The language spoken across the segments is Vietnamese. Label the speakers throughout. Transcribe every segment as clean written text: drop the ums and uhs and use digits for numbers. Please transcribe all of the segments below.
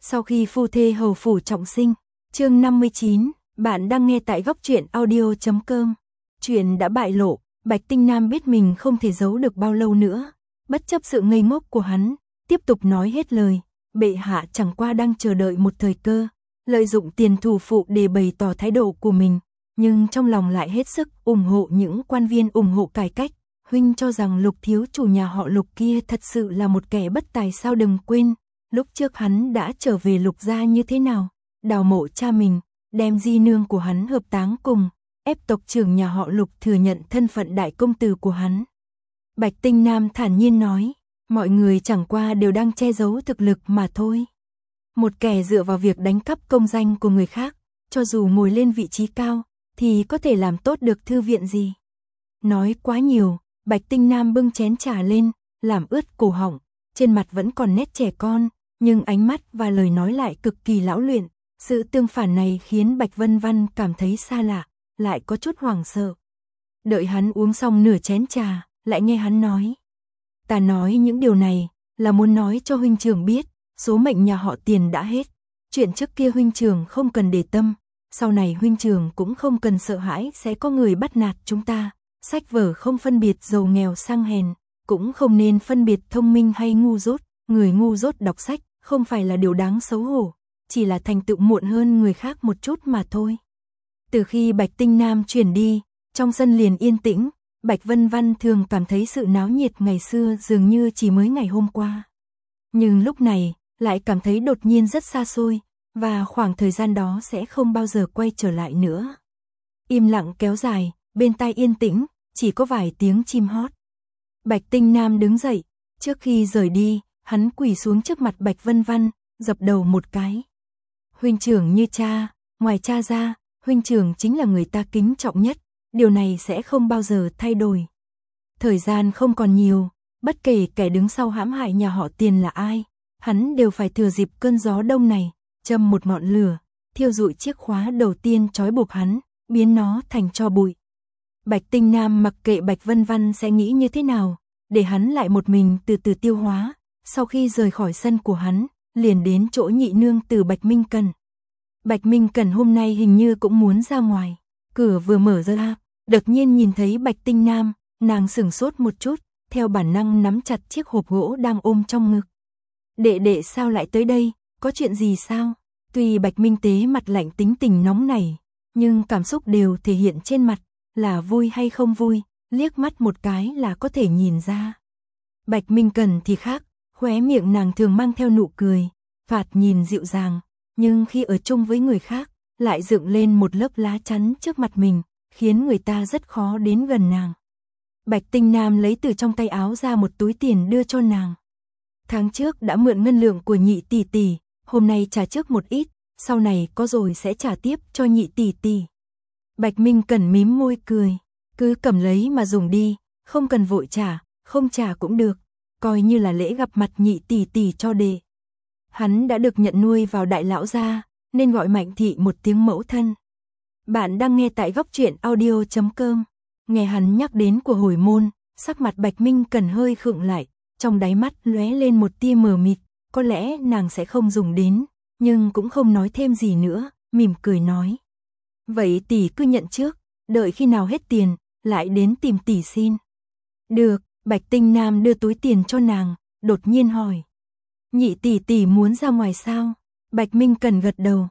Speaker 1: Sau khi phu thê hầu phủ trọng sinh, chương 59, bạn đang nghe tại góc truyện audio.com. Chuyện đã bại lộ, Bạch Tinh Nam biết mình không thể giấu được bao lâu nữa, bất chấp sự ngây ngốc của hắn, tiếp tục nói hết lời, bệ hạ chẳng qua đang chờ đợi một thời cơ, lợi dụng tiền thủ phụ để bày tỏ thái độ của mình, nhưng trong lòng lại hết sức ủng hộ những quan viên ủng hộ cải cách. Huynh cho rằng Lục thiếu chủ nhà họ Lục kia thật sự là một kẻ bất tài sao? Đừng quên, lúc trước hắn đã trở về Lục gia như thế nào, đào mộ cha mình, đem di nương của hắn hợp táng cùng, ép tộc trưởng nhà họ Lục thừa nhận thân phận đại công tử của hắn. Bạch Tinh Nam thản nhiên nói, mọi người chẳng qua đều đang che giấu thực lực mà thôi. Một kẻ dựa vào việc đánh cắp công danh của người khác, cho dù ngồi lên vị trí cao, thì có thể làm tốt được thư viện gì? Nói quá nhiều, Bạch Tinh Nam bưng chén trà lên, làm ướt cổ họng, trên mặt vẫn còn nét trẻ con, nhưng ánh mắt và lời nói lại cực kỳ lão luyện. Sự tương phản này khiến Bạch Vân Văn cảm thấy xa lạ, lại có chút hoảng sợ. Đợi hắn uống xong nửa chén trà, lại nghe hắn nói. Ta nói những điều này, là muốn nói cho huynh trưởng biết, số mệnh nhà họ Tiền đã hết. Chuyện trước kia huynh trưởng không cần để tâm, sau này huynh trưởng cũng không cần sợ hãi sẽ có người bắt nạt chúng ta. Sách vở không phân biệt giàu nghèo sang hèn, cũng không nên phân biệt thông minh hay ngu dốt. Người ngu dốt đọc sách không phải là điều đáng xấu hổ, chỉ là thành tựu muộn hơn người khác một chút mà thôi. Từ khi Bạch Tinh Nam chuyển đi, trong sân liền yên tĩnh, Bạch Vân Văn thường cảm thấy sự náo nhiệt ngày xưa dường như chỉ mới ngày hôm qua. Nhưng lúc này, lại cảm thấy đột nhiên rất xa xôi, và khoảng thời gian đó sẽ không bao giờ quay trở lại nữa. Im lặng kéo dài, bên tai yên tĩnh, chỉ có vài tiếng chim hót. Bạch Tinh Nam đứng dậy, trước khi rời đi, hắn quỳ xuống trước mặt Bạch Vân Văn, dập đầu một cái. Huynh trưởng như cha, ngoài cha ra, huynh trưởng chính là người ta kính trọng nhất, điều này sẽ không bao giờ thay đổi. Thời gian không còn nhiều, bất kể kẻ đứng sau hãm hại nhà họ Tiền là ai, hắn đều phải thừa dịp cơn gió đông này, châm một ngọn lửa, thiêu rụi chiếc khóa đầu tiên trói buộc hắn, biến nó thành tro bụi. Bạch Tinh Nam mặc kệ Bạch Vân Văn sẽ nghĩ như thế nào, để hắn lại một mình từ từ tiêu hóa. Sau khi rời khỏi sân của hắn, liền đến chỗ nhị nương tử Bạch Minh Cẩn. Bạch Minh Cẩn hôm nay hình như cũng muốn ra ngoài, cửa vừa mở ra, đột nhiên nhìn thấy Bạch Tinh Nam, nàng sửng sốt một chút, theo bản năng nắm chặt chiếc hộp gỗ đang ôm trong ngực. Đệ đệ sao lại tới đây, có chuyện gì sao? Tuy Bạch Minh Tế mặt lạnh tính tình nóng nảy, nhưng cảm xúc đều thể hiện trên mặt, là vui hay không vui, liếc mắt một cái là có thể nhìn ra. Bạch Minh Cẩn thì khác, khóe miệng nàng thường mang theo nụ cười, phạt nhìn dịu dàng, nhưng khi ở chung với người khác, lại dựng lên một lớp lá chắn trước mặt mình, khiến người ta rất khó đến gần nàng. Bạch Tinh Nam lấy từ trong tay áo ra một túi tiền đưa cho nàng. Tháng trước đã mượn ngân lượng của nhị tỷ tỷ, hôm nay trả trước một ít, sau này có rồi sẽ trả tiếp cho nhị tỷ tỷ. Bạch Minh Cẩn mím môi cười, cứ cầm lấy mà dùng đi, không cần vội trả, không trả cũng được, coi như là lễ gặp mặt nhị tỷ tỷ cho đệ. Hắn đã được nhận nuôi vào đại lão gia, nên gọi Mạnh thị một tiếng mẫu thân. Bạn đang nghe tại góc truyện audio.com. Nghe hắn nhắc đến của hồi môn, sắc mặt Bạch Minh Cẩn hơi khựng lại, trong đáy mắt lóe lên một tia mờ mịt, có lẽ nàng sẽ không dùng đến, nhưng cũng không nói thêm gì nữa, mỉm cười nói. Vậy tỷ cứ nhận trước, đợi khi nào hết tiền, lại đến tìm tỷ xin. Được, Bạch Tinh Nam đưa túi tiền cho nàng, đột nhiên hỏi. Nhị tỷ tỷ muốn ra ngoài sao? Bạch Minh Cẩn gật đầu,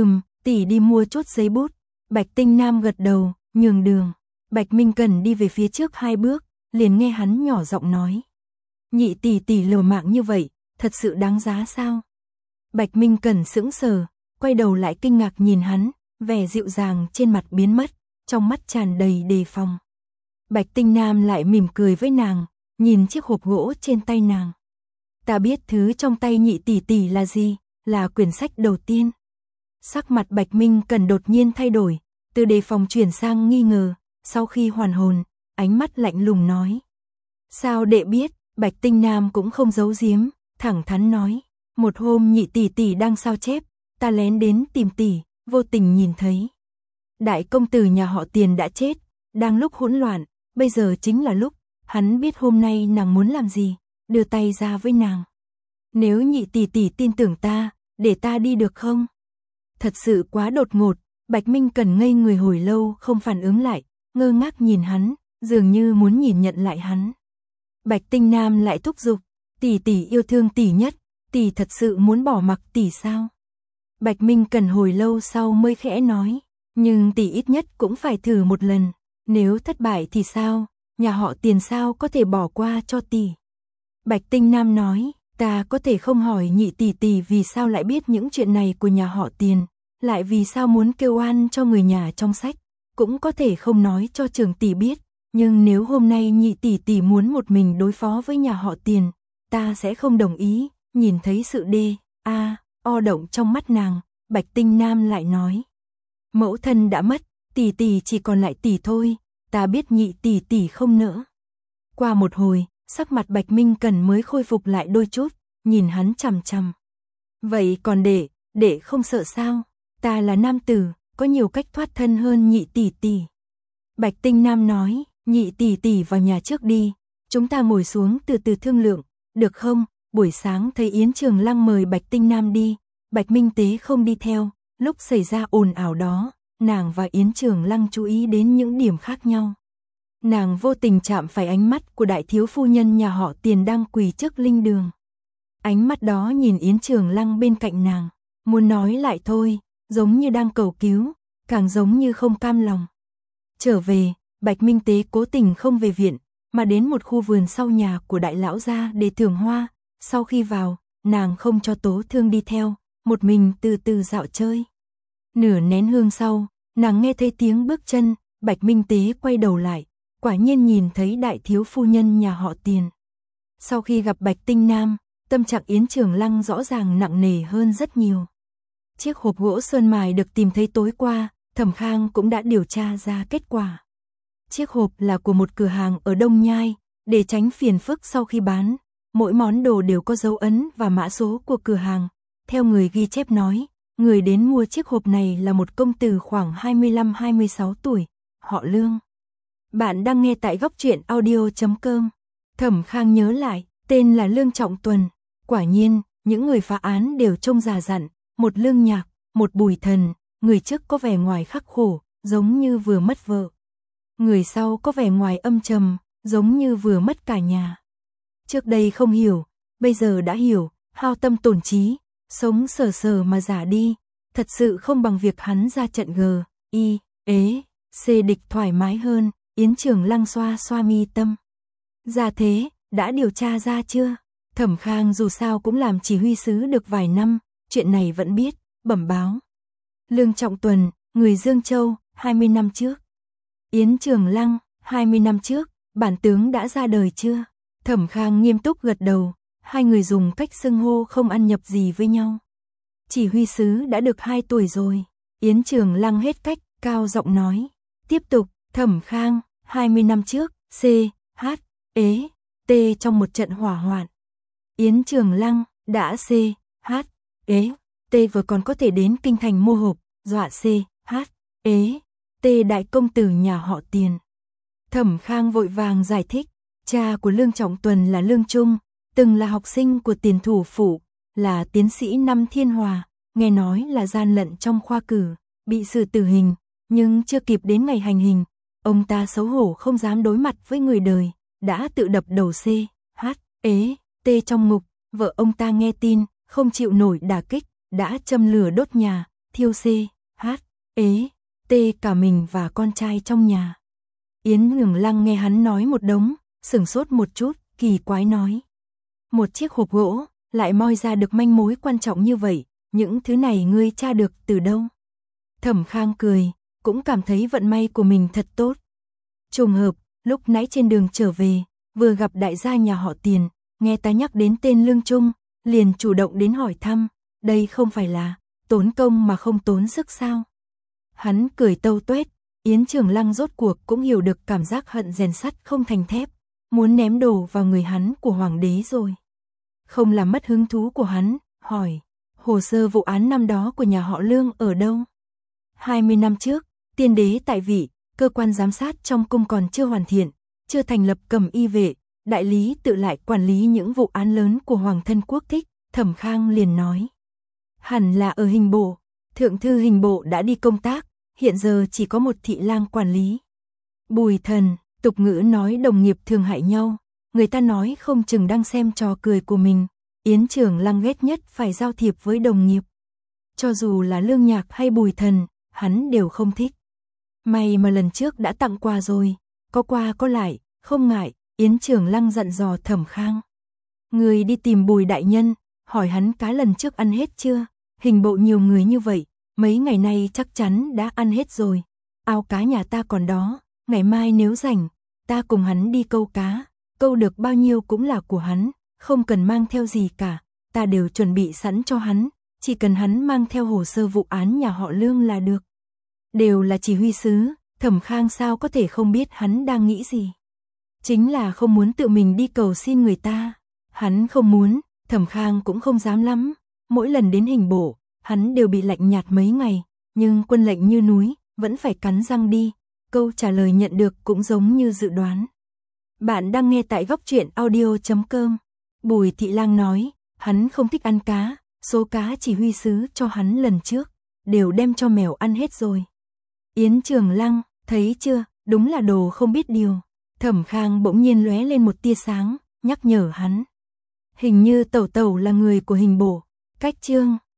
Speaker 1: tỷ đi mua chút giấy bút. Bạch Tinh Nam gật đầu, nhường đường. Bạch Minh Cẩn đi về phía trước 2 bước, liền nghe hắn nhỏ giọng nói. Nhị tỷ tỷ liều mạng như vậy, thật sự đáng giá sao? Bạch Minh Cẩn sững sờ, quay đầu lại kinh ngạc nhìn hắn, vẻ dịu dàng trên mặt biến mất, trong mắt tràn đầy đề phòng. Bạch Tinh Nam lại mỉm cười với nàng, nhìn chiếc hộp gỗ trên tay nàng. Ta biết thứ trong tay nhị tỷ tỷ là gì, là quyển sách đầu tiên. Sắc mặt Bạch Minh Cẩn đột nhiên thay đổi, từ đề phòng chuyển sang nghi ngờ, sau khi hoàn hồn, ánh mắt lạnh lùng nói. Sao đệ biết? Bạch Tinh Nam cũng không giấu giếm, thẳng thắn nói. Một hôm nhị tỷ tỷ đang sao chép, ta lén đến tìm tỷ, vô tình nhìn thấy. Đại công tử nhà họ Tiền đã chết, đang lúc hỗn loạn, bây giờ chính là lúc, hắn biết hôm nay nàng muốn làm gì, đưa tay ra với nàng. Nếu nhị tỷ tỷ tin tưởng ta, để ta đi được không? Thật sự quá đột ngột, Bạch Minh Cần ngây người hồi lâu không phản ứng lại, ngơ ngác nhìn hắn, dường như muốn nhìn nhận lại hắn. Bạch Tinh Nam lại thúc giục, tỷ tỷ yêu thương tỷ nhất, tỷ thật sự muốn bỏ mặc tỷ sao? Bạch Minh Cần hồi lâu sau mới khẽ nói, nhưng tỷ ít nhất cũng phải thử một lần, nếu thất bại thì sao, nhà họ Tiền sao có thể bỏ qua cho tỷ? Bạch Tinh Nam nói, ta có thể không hỏi nhị tỷ tỷ vì sao lại biết những chuyện này của nhà họ Tiền, lại vì sao muốn kêu oan cho người nhà trong sách, cũng có thể không nói cho trưởng tỷ biết, nhưng nếu hôm nay nhị tỷ tỷ muốn một mình đối phó với nhà họ Tiền, ta sẽ không đồng ý. Nhìn thấy sự o động trong mắt nàng, Bạch Tinh Nam lại nói, mẫu thân đã mất, tỷ tỷ chỉ còn lại tỷ thôi, ta biết nhị tỷ tỷ không nỡ. Qua một hồi, sắc mặt Bạch Minh Cần mới khôi phục lại đôi chút, nhìn hắn chằm chằm. Vậy còn đệ không sợ sao? Ta là nam tử, có nhiều cách thoát thân hơn nhị tỷ tỷ. Bạch Tinh Nam nói, nhị tỷ tỷ vào nhà trước đi, chúng ta ngồi xuống từ từ thương lượng, được không? Buổi sáng thấy Yến Trường Lăng mời Bạch Tinh Nam đi, Bạch Minh Tế không đi theo, lúc xảy ra ồn ào đó, nàng và Yến Trường Lăng chú ý đến những điểm khác nhau. Nàng vô tình chạm phải ánh mắt của đại thiếu phu nhân nhà họ Tiền đang quỳ trước linh đường. Ánh mắt đó nhìn Yến Trường Lăng bên cạnh nàng, muốn nói lại thôi, giống như đang cầu cứu, càng giống như không cam lòng. Trở về, Bạch Minh Tế cố tình không về viện, mà đến một khu vườn sau nhà của đại lão gia để thưởng hoa. Sau khi vào, nàng không cho Tố Thương đi theo, một mình từ từ dạo chơi. Nửa nén hương sau, nàng nghe thấy tiếng bước chân, Bạch Minh Tế quay đầu lại, quả nhiên nhìn thấy đại thiếu phu nhân nhà họ Tiền. Sau khi gặp Bạch Tinh Nam, tâm trạng Yến Trường Lăng rõ ràng nặng nề hơn rất nhiều. Chiếc hộp gỗ sơn mài được tìm thấy tối qua, Thẩm Khang cũng đã điều tra ra kết quả. Chiếc hộp là của một cửa hàng ở Đông Nhai, để tránh phiền phức sau khi bán. Mỗi món đồ đều có dấu ấn và mã số của cửa hàng. Theo người ghi chép nói, người đến mua chiếc hộp này là một công tử khoảng 25-26 tuổi, họ Lương. Bạn đang nghe tại góc truyện audio.com. Thẩm Khang nhớ lại, tên là Lương Trọng Tuần. Quả nhiên, những người phá án đều trông già dặn, một Lương Nhạc, một Bùi Thần, người trước có vẻ ngoài khắc khổ, giống như vừa mất vợ. Người sau có vẻ ngoài âm trầm, giống như vừa mất cả nhà. Trước đây không hiểu, bây giờ đã hiểu, hao tâm tổn trí, sống sờ sờ mà giả đi, thật sự không bằng việc hắn ra trận C địch thoải mái hơn. Yến Trường Lăng xoa xoa mi tâm. Ra thế, đã điều tra ra chưa? Thẩm Khang dù sao cũng làm chỉ huy sứ được vài năm, chuyện này vẫn biết, bẩm báo. Lương Trọng Tuần, người Dương Châu, 20 năm trước. Yến Trường Lăng, 20 năm trước, bản tướng đã ra đời chưa? Thẩm Khang nghiêm túc gật đầu, hai người dùng cách xưng hô không ăn nhập gì với nhau. Chỉ huy sứ đã được 2 tuổi rồi. Yến Trường Lăng hết cách, cao giọng nói. Tiếp tục, Thẩm Khang, 20 năm trước, trong một trận hỏa hoạn. Yến Trường Lăng, đã vừa còn có thể đến kinh thành mua hộp, dọa đại công tử nhà họ Tiền. Thẩm Khang vội vàng giải thích, cha của Lương Trọng Tuần là Lương Trung, từng là học sinh của Tiền thủ phủ, là tiến sĩ năm Thiên Hòa, nghe nói là gian lận trong khoa cử, bị xử tử hình, nhưng chưa kịp đến ngày hành hình, ông ta xấu hổ không dám đối mặt với người đời, đã tự đập đầu trong ngục. Vợ ông ta nghe tin, không chịu nổi đả kích, đã châm lửa đốt nhà, thiêu cả mình và con trai trong nhà. Yến Trường Lăng nghe hắn nói một đống, sửng sốt một chút, kỳ quái nói. Một chiếc hộp gỗ, lại moi ra được manh mối quan trọng như vậy, những thứ này ngươi tra được từ đâu? Thẩm Khang cười, cũng cảm thấy vận may của mình thật tốt. Trùng hợp, lúc nãy trên đường trở về, vừa gặp đại gia nhà họ Tiền, nghe ta nhắc đến tên Lương Trung, liền chủ động đến hỏi thăm, đây không phải là tốn công mà không tốn sức sao? Hắn cười tâu tuét, Yến Trường Lăng rốt cuộc cũng hiểu được cảm giác hận rèn sắt không thành thép, muốn ném đồ vào người hắn của hoàng đế rồi. Không làm mất hứng thú của hắn, hỏi, hồ sơ vụ án năm đó của nhà họ Lương ở đâu? 20 năm trước, tiên đế tại vị, cơ quan giám sát trong cung còn chưa hoàn thiện, chưa thành lập Cẩm Y vệ, đại lý tự lại quản lý những vụ án lớn của hoàng thân quốc thích. Thẩm Khang liền nói. Hẳn là ở hình bộ. Thượng thư hình bộ đã đi công tác, hiện giờ chỉ có một thị lang quản lý. Bùi Thần, tục ngữ nói đồng nghiệp thường hại nhau, người ta nói không chừng đang xem trò cười của mình. Yến Trường Lăng ghét nhất phải giao thiệp với đồng nghiệp. Cho dù là Lương Nhạc hay Bùi Thần, hắn đều không thích. May mà lần trước đã tặng quà rồi, có qua có lại, không ngại. Yến Trường Lăng dặn dò Thẩm Khang. Người đi tìm Bùi đại nhân, hỏi hắn cá lần trước ăn hết chưa? Hình bộ nhiều người như vậy, mấy ngày nay chắc chắn đã ăn hết rồi. Ao cá nhà ta còn đó, ngày mai nếu rảnh, ta cùng hắn đi câu cá, câu được bao nhiêu cũng là của hắn, không cần mang theo gì cả, ta đều chuẩn bị sẵn cho hắn, chỉ cần hắn mang theo hồ sơ vụ án nhà họ Lương là được. Đều là chỉ huy sứ, Thẩm Khang sao có thể không biết hắn đang nghĩ gì. Chính là không muốn tự mình đi cầu xin người ta. Hắn không muốn, Thẩm Khang cũng không dám lắm. Mỗi lần đến hình bộ, hắn đều bị lạnh nhạt mấy ngày, nhưng quân lệnh như núi, vẫn phải cắn răng đi. Câu trả lời nhận được cũng giống như dự đoán. Bạn đang nghe tại góc truyện audio.com. Bùi Thị Lang nói, hắn không thích ăn cá, số cá chỉ huy sứ cho hắn lần trước, đều đem cho mèo ăn hết rồi. Yến Trường Lăng, thấy chưa, đúng là đồ không biết điều. Thẩm Khang bỗng nhiên lóe lên một tia sáng, nhắc nhở hắn. Hình như Tẩu Tẩu là người của hình bộ. Cách chương